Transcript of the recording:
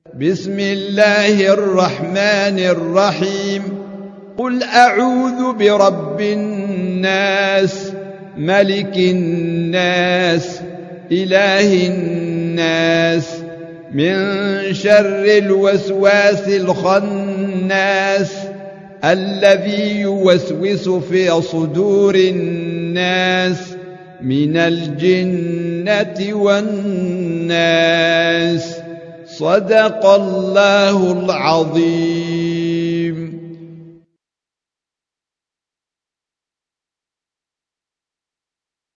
بسم الله الرحمن الرحيم. قل أعوذ برب الناس ملك الناس إله الناس من شر الوسواس الخناس الذي يوسوس في صدور الناس من الجنة والناس. صدق الله العظيم.